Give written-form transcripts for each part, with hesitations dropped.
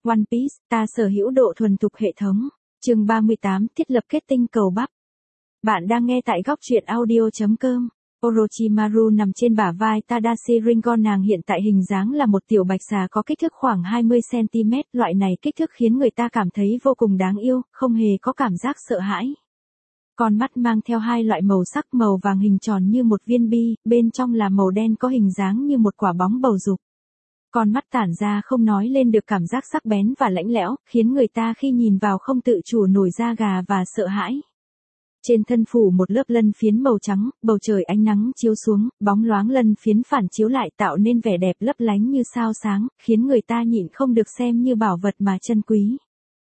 One Piece, ta sở hữu độ thuần thục hệ thống. Chương 38, thiết lập kết tinh cầu bắp. Bạn đang nghe tại góc truyện audio.com. Orochimaru nằm trên bả vai Tadashi Ringo, nàng hiện tại hình dáng là một tiểu bạch xà có kích thước khoảng 20cm, loại này kích thước khiến người ta cảm thấy vô cùng đáng yêu, không hề có cảm giác sợ hãi. Con mắt mang theo hai loại màu sắc, màu vàng hình tròn như một viên bi, bên trong là màu đen có hình dáng như một quả bóng bầu dục. Con mắt tản ra không nói lên được cảm giác sắc bén và lạnh lẽo, khiến người ta khi nhìn vào không tự chủ nổi da gà và sợ hãi. Trên thân phủ một lớp lân phiến màu trắng, bầu trời ánh nắng chiếu xuống, bóng loáng lân phiến phản chiếu lại tạo nên vẻ đẹp lấp lánh như sao sáng, khiến người ta nhịn không được xem như bảo vật mà chân quý.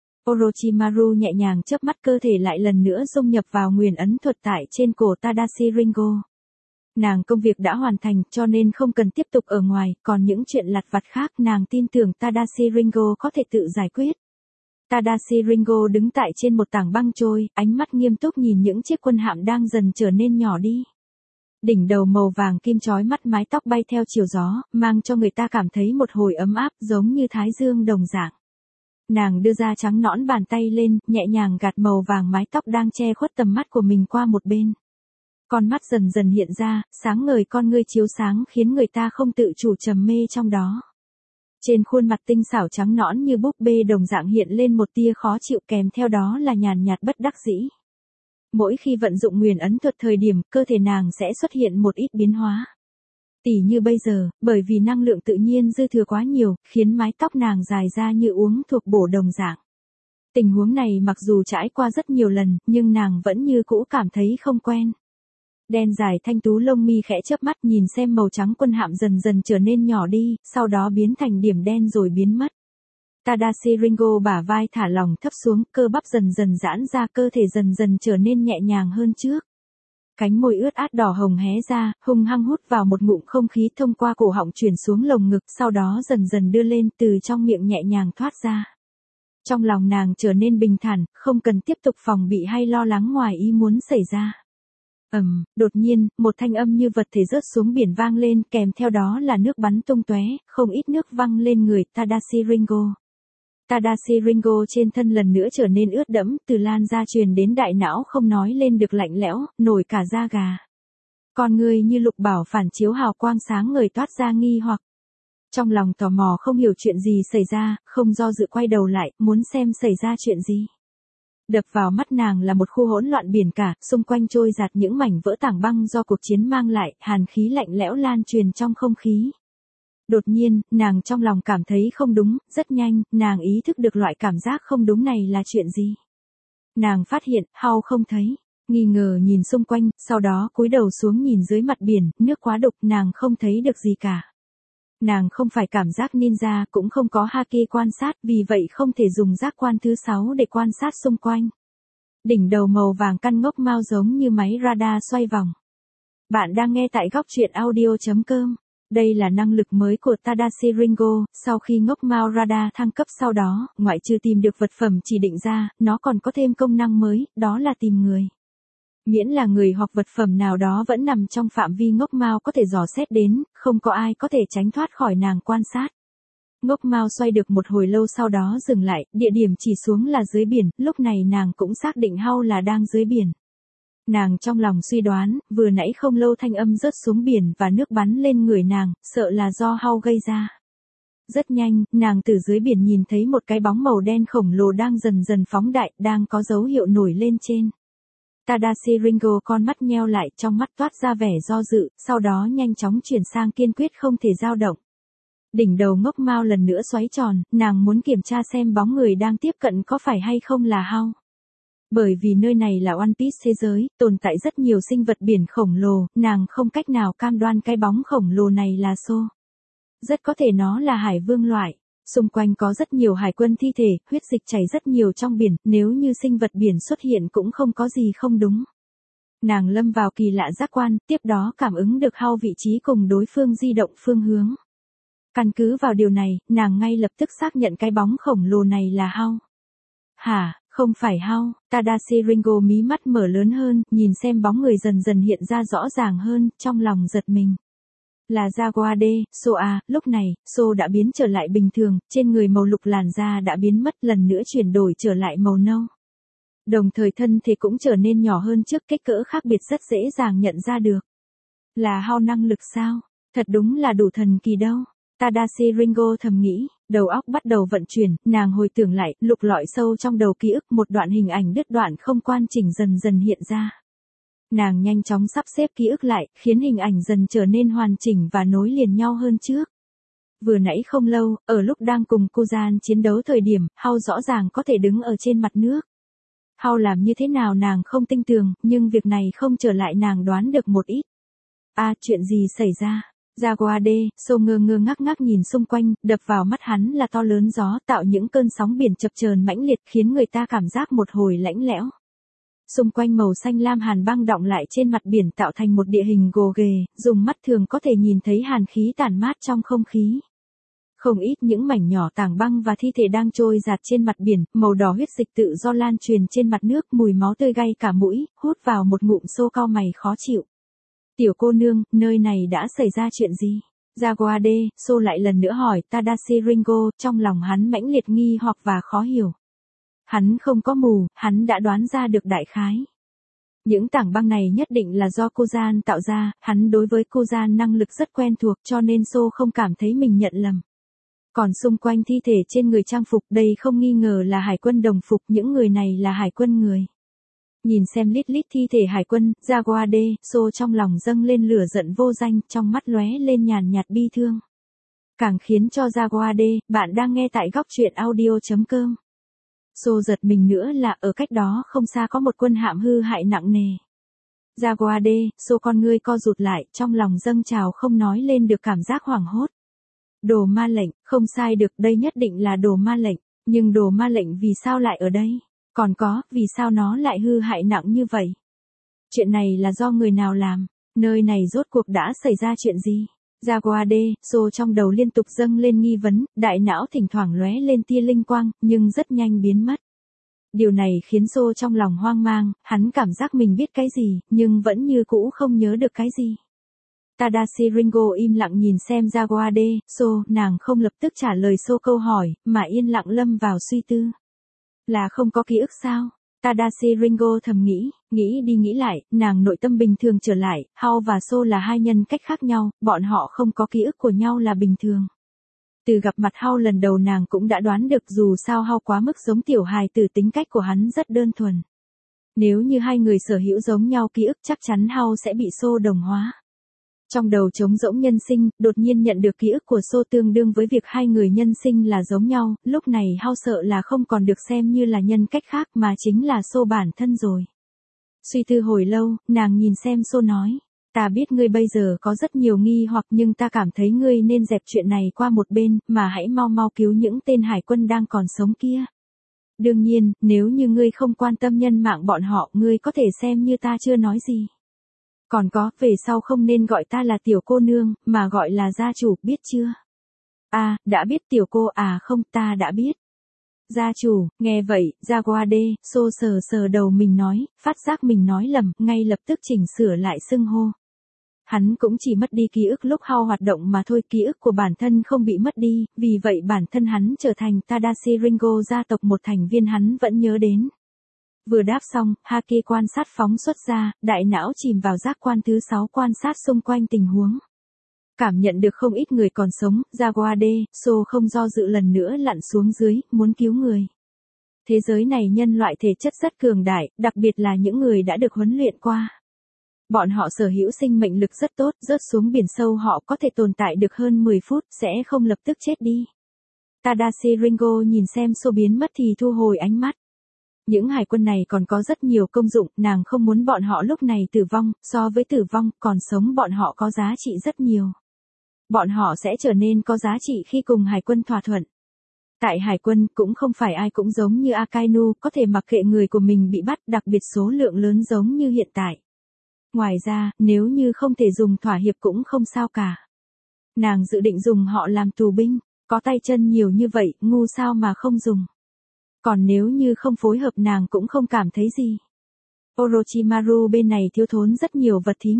Orochimaru nhẹ nhàng chớp mắt, cơ thể lại lần nữa dung nhập vào nguyền ấn thuật tại trên cổ Tadashi Ringo. Nàng công việc đã hoàn thành cho nên không cần tiếp tục ở ngoài, còn những chuyện lặt vặt khác nàng tin tưởng Tadashi Ringo có thể tự giải quyết. Tadashi Ringo đứng tại trên một tảng băng trôi, ánh mắt nghiêm túc nhìn những chiếc quân hạm đang dần trở nên nhỏ đi. Đỉnh đầu màu vàng kim chói mắt, mái tóc bay theo chiều gió, mang cho người ta cảm thấy một hồi ấm áp giống như thái dương đồng dạng. Nàng đưa ra trắng nõn bàn tay lên, nhẹ nhàng gạt màu vàng mái tóc đang che khuất tầm mắt của mình qua một bên. Con mắt dần dần hiện ra, sáng ngời con ngươi chiếu sáng khiến người ta không tự chủ trầm mê trong đó. Trên khuôn mặt tinh xảo trắng nõn như búp bê đồng dạng hiện lên một tia khó chịu, kèm theo đó là nhàn nhạt bất đắc dĩ. Mỗi khi vận dụng nguyền ấn thuật thời điểm, cơ thể nàng sẽ xuất hiện một ít biến hóa. Tỉ như bây giờ, bởi vì năng lượng tự nhiên dư thừa quá nhiều, khiến mái tóc nàng dài ra như uống thuốc bổ đồng dạng. Tình huống này mặc dù trải qua rất nhiều lần, nhưng nàng vẫn như cũ cảm thấy không quen. Đen dài thanh tú lông mi khẽ chớp mắt, nhìn xem màu trắng quân hạm dần dần trở nên nhỏ đi, sau đó biến thành điểm đen rồi biến mất. Tadashi Ringo bả vai thả lỏng thấp xuống, cơ bắp dần dần giãn ra, cơ thể dần dần trở nên nhẹ nhàng hơn trước. Cánh môi ướt át đỏ hồng hé ra, hung hăng hút vào một ngụm không khí thông qua cổ họng chuyển xuống lồng ngực, sau đó dần dần đưa lên, từ trong miệng nhẹ nhàng thoát ra. Trong lòng nàng trở nên bình thản, không cần tiếp tục phòng bị hay lo lắng ngoài ý muốn xảy ra. Đột nhiên, một thanh âm như vật thể rớt xuống biển vang lên, kèm theo đó là nước bắn tung tóe, không ít nước văng lên người Tadashi Ringo. Tadashi Ringo trên thân lần nữa trở nên ướt đẫm, từ lan ra truyền đến đại não không nói lên được lạnh lẽo, nổi cả da gà. Con người như lục bảo phản chiếu hào quang sáng ngời toát ra nghi hoặc. Trong lòng tò mò không hiểu chuyện gì xảy ra, không do dự quay đầu lại, muốn xem xảy ra chuyện gì. Đập vào mắt nàng là một khu hỗn loạn biển cả, xung quanh trôi dạt những mảnh vỡ tảng băng do cuộc chiến mang lại, hàn khí lạnh lẽo lan truyền trong không khí. Đột nhiên, nàng trong lòng cảm thấy không đúng, rất nhanh, nàng ý thức được loại cảm giác không đúng này là chuyện gì. Nàng phát hiện, Hao không thấy, nghi ngờ nhìn xung quanh, sau đó cúi đầu xuống nhìn dưới mặt biển, nước quá đục, nàng không thấy được gì cả. Nàng không phải cảm giác ninja, cũng không có haki quan sát, vì vậy không thể dùng giác quan thứ 6 để quan sát xung quanh. Đỉnh đầu màu vàng căn ngốc mao giống như máy radar xoay vòng. Bạn đang nghe tại góc truyện audio.com. Đây là năng lực mới của Tadashi Ringo, sau khi ngốc mao radar thăng cấp sau đó, ngoại trừ tìm được vật phẩm chỉ định ra, nó còn có thêm công năng mới, đó là tìm người. Miễn là người hoặc vật phẩm nào đó vẫn nằm trong phạm vi ngốc mao có thể dò xét đến, không có ai có thể tránh thoát khỏi nàng quan sát. Ngốc mao xoay được một hồi lâu sau đó dừng lại, địa điểm chỉ xuống là dưới biển, lúc này nàng cũng xác định Hao là đang dưới biển. Nàng trong lòng suy đoán, vừa nãy không lâu thanh âm rớt xuống biển và nước bắn lên người nàng, sợ là do Hao gây ra. Rất nhanh, nàng từ dưới biển nhìn thấy một cái bóng màu đen khổng lồ đang dần dần phóng đại, đang có dấu hiệu nổi lên trên. Tadashi Ringo con mắt nheo lại, trong mắt toát ra vẻ do dự, sau đó nhanh chóng chuyển sang kiên quyết không thể dao động. Đỉnh đầu ngốc mao lần nữa xoáy tròn, nàng muốn kiểm tra xem bóng người đang tiếp cận có phải hay không là Hao. Bởi vì nơi này là One Piece thế giới, tồn tại rất nhiều sinh vật biển khổng lồ, nàng không cách nào cam đoan cái bóng khổng lồ này là Sô. Rất có thể nó là hải vương loại. Xung quanh có rất nhiều hải quân thi thể, huyết dịch chảy rất nhiều trong biển, nếu như sinh vật biển xuất hiện cũng không có gì không đúng. Nàng lâm vào kỳ lạ giác quan, tiếp đó cảm ứng được Hao vị trí cùng đối phương di động phương hướng. Căn cứ vào điều này, nàng ngay lập tức xác nhận cái bóng khổng lồ này là Hao. Hả, không phải Hao? Tadashi Ringo mí mắt mở lớn hơn, nhìn xem bóng người dần dần hiện ra rõ ràng hơn, trong lòng giật mình. Là Jaguade, So à, lúc này, So đã biến trở lại bình thường, trên người màu lục làn da đã biến mất lần nữa chuyển đổi trở lại màu nâu. Đồng thời thân thể cũng trở nên nhỏ hơn trước, kích cỡ khác biệt rất dễ dàng nhận ra được. Là hao năng lực sao? Thật đúng là đủ thần kỳ đâu. Tadashi Ringo thầm nghĩ, đầu óc bắt đầu vận chuyển, nàng hồi tưởng lại, lục lọi sâu trong đầu ký ức, một đoạn hình ảnh đứt đoạn không quan chỉnh dần dần hiện ra. Nàng nhanh chóng sắp xếp ký ức lại, khiến hình ảnh dần trở nên hoàn chỉnh và nối liền nhau hơn trước. Vừa nãy không lâu, ở lúc đang cùng Kuzan chiến đấu thời điểm, Hao rõ ràng có thể đứng ở trên mặt nước. Hao làm như thế nào nàng không tin tưởng, nhưng việc này không trở lại nàng đoán được một ít. Chuyện gì xảy ra? Jaguade, So ngơ ngác ngác nhìn xung quanh, đập vào mắt hắn là to lớn gió tạo những cơn sóng biển chập chờn mãnh liệt khiến người ta cảm giác một hồi lạnh lẽo. Xung quanh màu xanh lam hàn băng đọng lại trên mặt biển tạo thành một địa hình gồ ghề, dùng mắt thường có thể nhìn thấy hàn khí tản mát trong không khí. Không ít những mảnh nhỏ tảng băng và thi thể đang trôi dạt trên mặt biển, màu đỏ huyết dịch tự do lan truyền trên mặt nước, mùi máu tươi gay cả mũi, hút vào một ngụm So cau mày khó chịu. Tiểu cô nương, nơi này đã xảy ra chuyện gì? Jaguade, So lại lần nữa hỏi Tadashi Ringo, trong lòng hắn mãnh liệt nghi hoặc và khó hiểu. Hắn không có mù, hắn đã đoán ra được đại khái. Những tảng băng này nhất định là do Kuzan tạo ra, hắn đối với Kuzan năng lực rất quen thuộc cho nên So không cảm thấy mình nhận lầm. Còn xung quanh thi thể trên người trang phục, đây không nghi ngờ là hải quân đồng phục, những người này là hải quân người. Nhìn xem lít lít thi thể hải quân, Jaguade, So trong lòng dâng lên lửa giận vô danh, trong mắt lóe lên nhàn nhạt bi thương. Càng khiến cho Jaguade, bạn đang nghe tại góc truyện audio.com. So giật mình nữa là ở cách đó không xa có một quân hạm hư hại nặng nề. Jaguade, So con ngươi co rụt lại, trong lòng dâng trào không nói lên được cảm giác hoảng hốt. Đồ ma lệnh, không sai được, đây nhất định là đồ ma lệnh, nhưng đồ ma lệnh vì sao lại ở đây? Còn có, vì sao nó lại hư hại nặng như vậy? Chuyện này là do người nào làm? Nơi này rốt cuộc đã xảy ra chuyện gì? Jaguade, So trong đầu liên tục dâng lên nghi vấn, đại não thỉnh thoảng lóe lên tia linh quang, nhưng rất nhanh biến mất. Điều này khiến So trong lòng hoang mang, hắn cảm giác mình biết cái gì, nhưng vẫn như cũ không nhớ được cái gì. Tadashi Ringo im lặng nhìn xem Jaguade, So, nàng không lập tức trả lời So câu hỏi, mà yên lặng lâm vào suy tư. Là không có ký ức sao? Tadashi Ringo thầm nghĩ, nghĩ đi nghĩ lại, nàng nội tâm bình thường trở lại, Hao và So là hai nhân cách khác nhau, bọn họ không có ký ức của nhau là bình thường. Từ gặp mặt Hao lần đầu nàng cũng đã đoán được dù sao Hao quá mức giống tiểu hài tử, tính cách của hắn rất đơn thuần. Nếu như hai người sở hữu giống nhau ký ức chắc chắn Hao sẽ bị So đồng hóa. Trong đầu trống rỗng nhân sinh, đột nhiên nhận được ký ức của So tương đương với việc hai người nhân sinh là giống nhau, lúc này Hao sợ là không còn được xem như là nhân cách khác mà chính là So bản thân rồi. Suy tư hồi lâu, nàng nhìn xem So nói, ta biết ngươi bây giờ có rất nhiều nghi hoặc nhưng ta cảm thấy ngươi nên dẹp chuyện này qua một bên, mà hãy mau mau cứu những tên hải quân đang còn sống kia. Đương nhiên, nếu như ngươi không quan tâm nhân mạng bọn họ, ngươi có thể xem như ta chưa nói gì. Còn có, về sau không nên gọi ta là tiểu cô nương, mà gọi là gia chủ, biết chưa? Đã biết tiểu cô, không, ta đã biết. Gia chủ, nghe vậy, Jaguade, So sờ đầu mình nói, phát giác mình nói lầm, ngay lập tức chỉnh sửa lại xưng hô. Hắn cũng chỉ mất đi ký ức lúc Hao hoạt động mà thôi, ký ức của bản thân không bị mất đi, vì vậy bản thân hắn trở thành Tadashi Ringo gia tộc một thành viên hắn vẫn nhớ đến. Vừa đáp xong, Haki quan sát phóng xuất ra, đại não chìm vào giác quan thứ 6 quan sát xung quanh tình huống. Cảm nhận được không ít người còn sống, Jaguade, So không do dự lần nữa lặn xuống dưới, muốn cứu người. Thế giới này nhân loại thể chất rất cường đại, đặc biệt là những người đã được huấn luyện qua. Bọn họ sở hữu sinh mệnh lực rất tốt, rớt xuống biển sâu họ có thể tồn tại được hơn 10 phút, sẽ không lập tức chết đi. Tadashi Ringo nhìn xem So biến mất thì thu hồi ánh mắt. Những hải quân này còn có rất nhiều công dụng, nàng không muốn bọn họ lúc này tử vong, so với tử vong, còn sống bọn họ có giá trị rất nhiều. Bọn họ sẽ trở nên có giá trị khi cùng hải quân thỏa thuận. Tại hải quân, cũng không phải ai cũng giống như Akainu, có thể mặc kệ người của mình bị bắt, đặc biệt số lượng lớn giống như hiện tại. Ngoài ra, nếu như không thể dùng thỏa hiệp cũng không sao cả. Nàng dự định dùng họ làm tù binh, có tay chân nhiều như vậy, ngu sao mà không dùng. Còn nếu như không phối hợp nàng cũng không cảm thấy gì. Orochimaru bên này thiếu thốn rất nhiều vật thí nghiệm.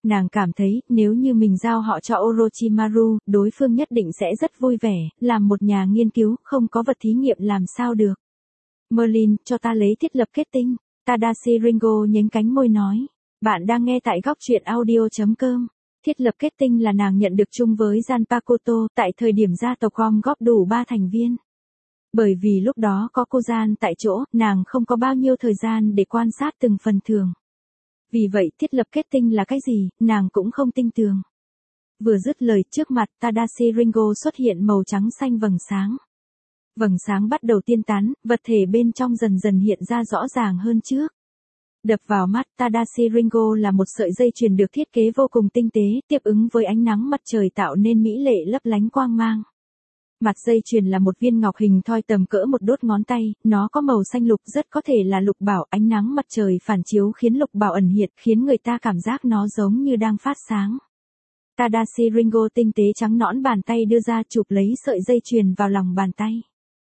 Nàng cảm thấy, nếu như mình giao họ cho Orochimaru, đối phương nhất định sẽ rất vui vẻ, làm một nhà nghiên cứu, không có vật thí nghiệm làm sao được. Merlin, cho ta lấy thiết lập kết tinh. Tadashi Ringo nhếch cánh môi nói. Bạn đang nghe tại góc truyện audio.com. Thiết lập kết tinh là nàng nhận được chung với Zanpakuto tại thời điểm gia tộc gom góp đủ 3 thành viên. Bởi vì lúc đó có cô Gian tại chỗ, nàng không có bao nhiêu thời gian để quan sát từng phần thường. Vì vậy thiết lập kết tinh là cái gì, nàng cũng không tin tường. Vừa dứt lời trước mặt Tadashi Ringo xuất hiện màu trắng xanh vầng sáng. Vầng sáng bắt đầu tiên tán, vật thể bên trong dần dần hiện ra rõ ràng hơn trước. Đập vào mắt Tadashi Ringo là một sợi dây chuyền được thiết kế vô cùng tinh tế, tiếp ứng với ánh nắng mặt trời tạo nên mỹ lệ lấp lánh quang mang. Mặt dây chuyền là một viên ngọc hình thoi tầm cỡ một đốt ngón tay, nó có màu xanh lục, rất có thể là lục bảo, ánh nắng mặt trời phản chiếu khiến lục bảo ẩn hiện, khiến người ta cảm giác nó giống như đang phát sáng. Tadashi Ringo tinh tế trắng nõn bàn tay đưa ra chụp lấy sợi dây chuyền vào lòng bàn tay.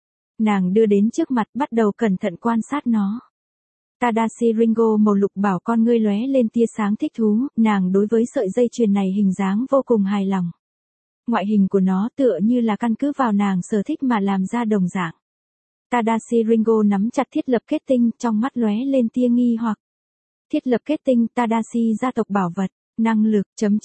Nàng đưa đến trước mặt bắt đầu cẩn thận quan sát nó. Tadashi Ringo màu lục bảo con ngươi lóe lên tia sáng thích thú, nàng đối với sợi dây chuyền này hình dáng vô cùng hài lòng. Ngoại hình của nó tựa như là căn cứ vào nàng sở thích mà làm ra đồng dạng. Tadashi Ringo nắm chặt thiết lập kết tinh, trong mắt lóe lên tia nghi hoặc. Thiết lập kết tinh Tadashi gia tộc bảo vật, năng lực,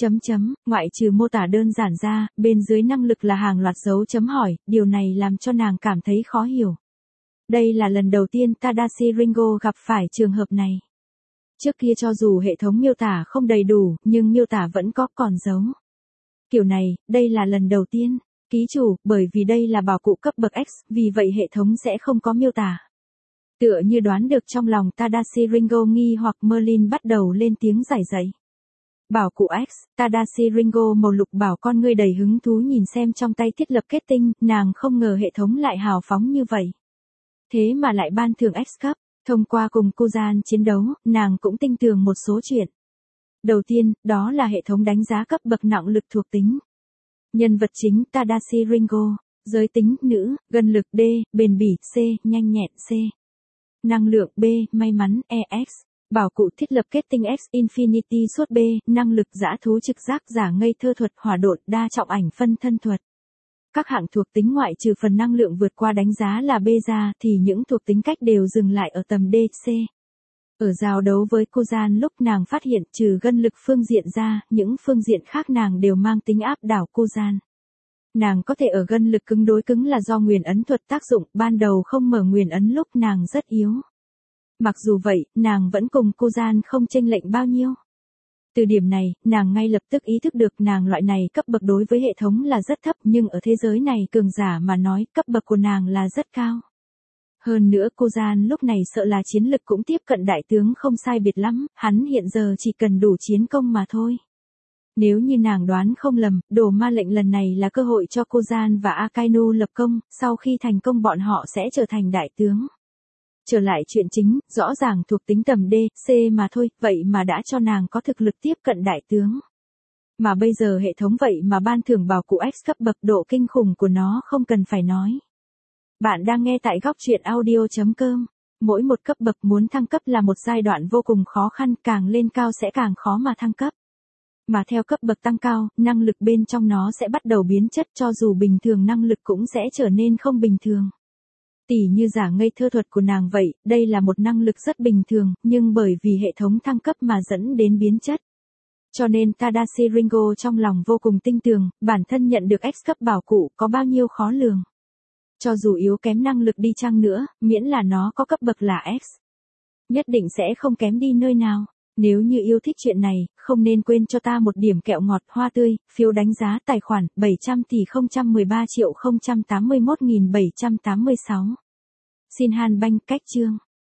ngoại trừ mô tả đơn giản ra, bên dưới năng lực là hàng loạt dấu chấm hỏi, điều này làm cho nàng cảm thấy khó hiểu. Đây là lần đầu tiên Tadashi Ringo gặp phải trường hợp này. Trước kia cho dù hệ thống miêu tả không đầy đủ, nhưng miêu tả vẫn có còn dấu. Kiểu này, đây là lần đầu tiên. Ký chủ, bởi vì đây là bảo cụ cấp bậc X, vì vậy hệ thống sẽ không có miêu tả. Tựa như đoán được trong lòng Tadashi Ringo nghi hoặc Merlin bắt đầu lên tiếng giải dạy. Bảo cụ X, Tadashi Ringo màu lục bảo con ngươi đầy hứng thú nhìn xem trong tay thiết lập kết tinh, nàng không ngờ hệ thống lại hào phóng như vậy. Thế mà lại ban thưởng X cấp, thông qua cùng cô Gian chiến đấu, nàng cũng tinh tường một số chuyện. Đầu tiên, đó là hệ thống đánh giá cấp bậc năng lực thuộc tính. Nhân vật chính Tadashi Ringo, giới tính nữ, gần lực D, bền bỉ C, nhanh nhẹn C. Năng lượng B, may mắn EX. Bảo cụ thiết lập kết tinh X Infinity suốt B, năng lực dã thú trực giác giả ngây thơ thuật hỏa độn đa trọng ảnh phân thân thuật. Các hạng thuộc tính ngoại trừ phần năng lượng vượt qua đánh giá là B ra thì những thuộc tính cách đều dừng lại ở tầm D, C. Ở giao đấu với cô Gian lúc nàng phát hiện trừ gân lực phương diện ra, những phương diện khác nàng đều mang tính áp đảo cô Gian. Nàng có thể ở gân lực cứng đối cứng là do nguyền ấn thuật tác dụng, ban đầu không mở nguyền ấn lúc nàng rất yếu. Mặc dù vậy, nàng vẫn cùng cô Gian không chênh lệch bao nhiêu. Từ điểm này, nàng ngay lập tức ý thức được nàng loại này cấp bậc đối với hệ thống là rất thấp nhưng ở thế giới này cường giả mà nói cấp bậc của nàng là rất cao. Hơn nữa cô Gian lúc này sợ là chiến lực cũng tiếp cận đại tướng không sai biệt lắm, hắn hiện giờ chỉ cần đủ chiến công mà thôi. Nếu như nàng đoán không lầm, đồ ma lệnh lần này là cơ hội cho cô Gian và Akainu lập công, sau khi thành công bọn họ sẽ trở thành đại tướng. Trở lại chuyện chính, rõ ràng thuộc tính tầm D, C mà thôi, vậy mà đã cho nàng có thực lực tiếp cận đại tướng. Mà bây giờ hệ thống vậy mà ban thưởng bảo cụ X cấp bậc độ kinh khủng của nó không cần phải nói. Bạn đang nghe tại góc truyện audio.com. Mỗi một cấp bậc muốn thăng cấp là một giai đoạn vô cùng khó khăn, càng lên cao sẽ càng khó mà thăng cấp. Mà theo cấp bậc tăng cao, năng lực bên trong nó sẽ bắt đầu biến chất cho dù bình thường năng lực cũng sẽ trở nên không bình thường. Tỉ như giả ngây thơ thuật của nàng vậy, đây là một năng lực rất bình thường, nhưng bởi vì hệ thống thăng cấp mà dẫn đến biến chất. Cho nên Tadashi Ringo trong lòng vô cùng tin tưởng, bản thân nhận được X cấp bảo cụ có bao nhiêu khó lường. Cho dù yếu kém năng lực đi chăng nữa, miễn là nó có cấp bậc là X. Nhất định sẽ không kém đi nơi nào. Nếu như yêu thích chuyện này, không nên quên cho ta một điểm kẹo ngọt hoa tươi, phiếu đánh giá tài khoản 700 tỷ 013 triệu 081.786. Xin Han Banh cách chương.